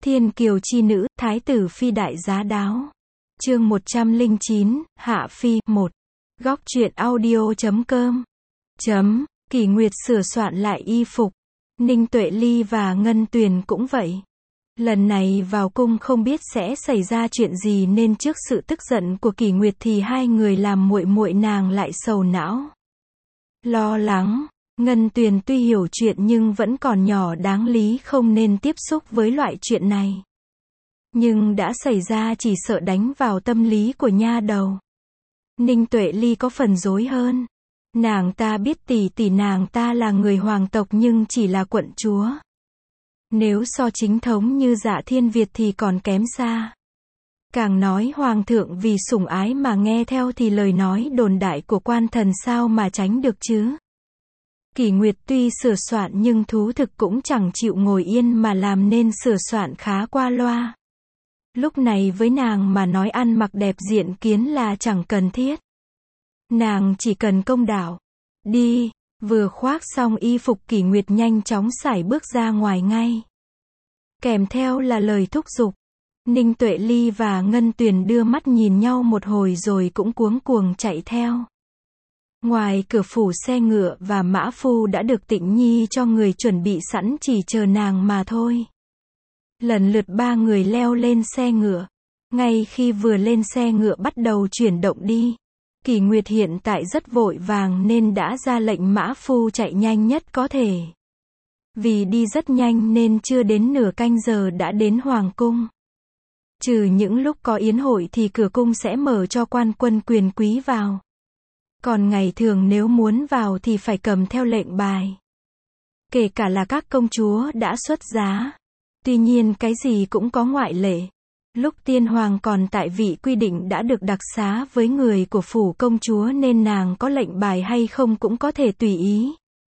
Thiên kiều chi nữ, thái tử phi đại giá đáo. Chương 109, Hạ phi, 1. Góc truyện audio.com. Kỷ Nguyệt sửa soạn lại y phục. Ninh Tuệ Ly và Ngân Tuyền cũng vậy. Lần này vào cung không biết sẽ xảy ra chuyện gì nên trước sự tức giận của Kỷ Nguyệt thì hai người làm muội muội nàng lại sầu não. Lo lắng. Ngân Tuyền tuy hiểu chuyện nhưng vẫn còn nhỏ, đáng lý không nên tiếp xúc với loại chuyện này. Nhưng đã xảy ra chỉ sợ đánh vào tâm lý của nha đầu. Ninh Tuệ Ly có phần rối hơn. Nàng ta biết tỷ tỷ nàng ta là người hoàng tộc nhưng chỉ là quận chúa. Nếu so chính thống như Dạ Thiên Việt thì còn kém xa. Càng nói hoàng thượng vì sủng ái mà nghe theo thì lời nói đồn đại của quan thần sao mà tránh được chứ. Kỷ Nguyệt tuy sửa soạn nhưng thú thực cũng chẳng chịu ngồi yên mà làm nên sửa soạn khá qua loa. Lúc này với nàng mà nói ăn mặc đẹp diện kiến là chẳng cần thiết. Nàng chỉ cần công đạo. Đi, vừa khoác xong y phục Kỷ Nguyệt nhanh chóng sải bước ra ngoài ngay. Kèm theo là lời thúc giục. Ninh Tuệ Ly và Ngân Tuyền đưa mắt nhìn nhau một hồi rồi cũng cuống cuồng chạy theo. Ngoài cửa phủ xe ngựa và mã phu đã được Tịnh Nhi cho người chuẩn bị sẵn chỉ chờ nàng mà thôi. Lần lượt ba người leo lên xe ngựa. Ngay khi vừa lên xe ngựa bắt đầu chuyển động đi. Kỷ Nguyệt hiện tại rất vội vàng nên đã ra lệnh mã phu chạy nhanh nhất có thể. Vì đi rất nhanh nên chưa đến nửa canh giờ đã đến hoàng cung. Trừ những lúc có yến hội thì cửa cung sẽ mở cho quan quân quyền quý vào. Còn ngày thường nếu muốn vào thì phải cầm theo lệnh bài. Kể cả là các công chúa đã xuất giá. Tuy nhiên cái gì cũng có ngoại lệ. Lúc tiên hoàng còn tại vị quy định đã được đặc xá với người của phủ công chúa nên nàng có lệnh bài hay không cũng có thể tùy ý.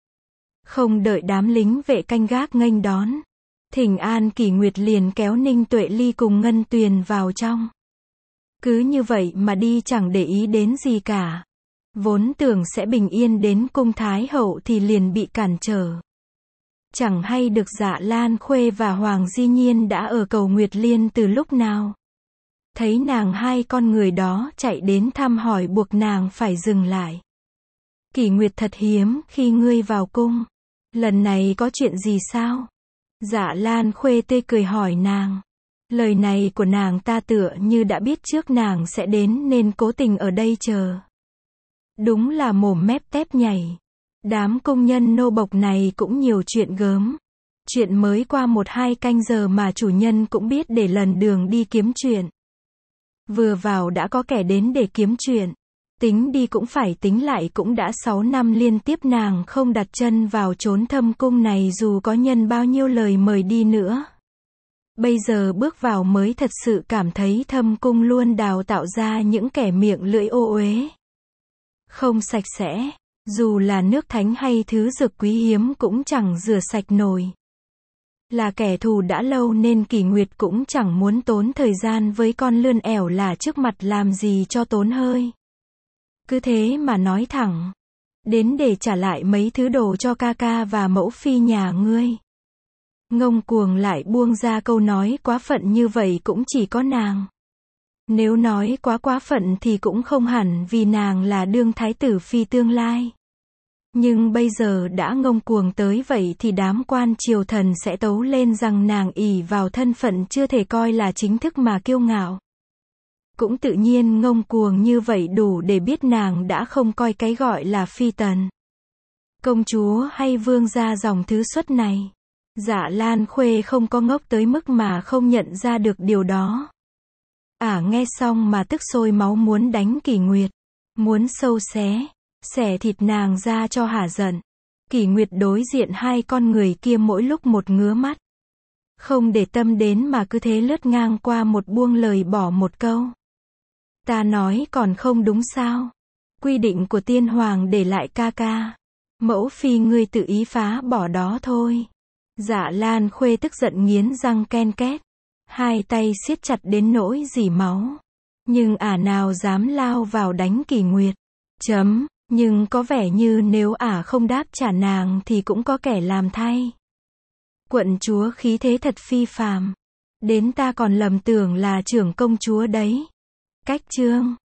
Không đợi đám lính vệ canh gác nghênh đón. Thỉnh an Kỷ Nguyệt liền kéo Ninh Tuệ Ly cùng Ngân Tuyền vào trong. Cứ như vậy mà đi chẳng để ý đến gì cả. Vốn tưởng sẽ bình yên đến cung Thái Hậu thì liền bị cản trở. Chẳng hay được Dạ Lan Khuê và Hoàng Di Nhiên đã ở cầu Nguyệt Liên từ lúc nào. Thấy nàng hai con người đó chạy đến thăm hỏi buộc nàng phải dừng lại. Kỷ Nguyệt thật hiếm khi ngươi vào cung. Lần này có chuyện gì sao? Dạ Lan Khuê tươi cười hỏi nàng. Lời này của nàng ta tựa như đã biết trước nàng sẽ đến nên cố tình ở đây chờ. Đúng là mồm mép tép nhảy. Đám công nhân nô bộc này cũng nhiều chuyện gớm. Chuyện mới qua 1-2 canh giờ mà chủ nhân cũng biết để lần đường đi kiếm chuyện. Vừa vào đã có kẻ đến để kiếm chuyện. Tính đi cũng phải tính lại cũng đã 6 năm liên tiếp nàng không đặt chân vào chốn thâm cung này dù có nhân bao nhiêu lời mời đi nữa. Bây giờ bước vào mới thật sự cảm thấy thâm cung luôn đào tạo ra những kẻ miệng lưỡi ô uế. Không sạch sẽ. Dù là nước thánh hay thứ dược quý hiếm cũng chẳng rửa sạch nổi. Là kẻ thù đã lâu nên Kỷ Nguyệt cũng chẳng muốn tốn thời gian với con lươn ẻo là trước mặt làm gì cho tốn hơi. Cứ thế mà nói thẳng. Đến để trả lại mấy thứ đồ cho ca ca và mẫu phi nhà ngươi. Ngông cuồng lại buông ra câu nói quá phận như vậy cũng chỉ có nàng. Nếu nói quá phận thì cũng không hẳn vì nàng là đương thái tử phi tương lai. Nhưng bây giờ đã ngông cuồng tới vậy thì đám quan triều thần sẽ tấu lên rằng nàng ỷ vào thân phận chưa thể coi là chính thức mà kiêu ngạo. Cũng tự nhiên ngông cuồng như vậy đủ để biết nàng đã không coi cái gọi là phi tần, công chúa hay vương gia dòng thứ xuất này. Dạ Lan Khuê không có ngốc tới mức mà không nhận ra được điều đó. Nghe xong mà tức sôi máu muốn đánh Kỷ Nguyệt. Muốn sâu xẻ thịt nàng ra cho hả giận. Kỷ Nguyệt đối diện hai con người kia mỗi lúc một ngứa mắt. Không để tâm đến mà cứ thế lướt ngang qua một buông lời bỏ một câu. Ta nói còn không đúng sao? Quy định của tiên hoàng để lại ca ca. Mẫu phi ngươi tự ý phá bỏ đó thôi. Dạ Lan Khuê tức giận nghiến răng ken két. Hai tay siết chặt đến nỗi rỉ máu. Nhưng nào dám lao vào đánh Kỷ Nguyệt. Nhưng có vẻ như nếu không đáp trả nàng thì cũng có kẻ làm thay. Quận chúa khí thế thật phi phàm. Đến ta còn lầm tưởng là trưởng công chúa đấy. Cách chương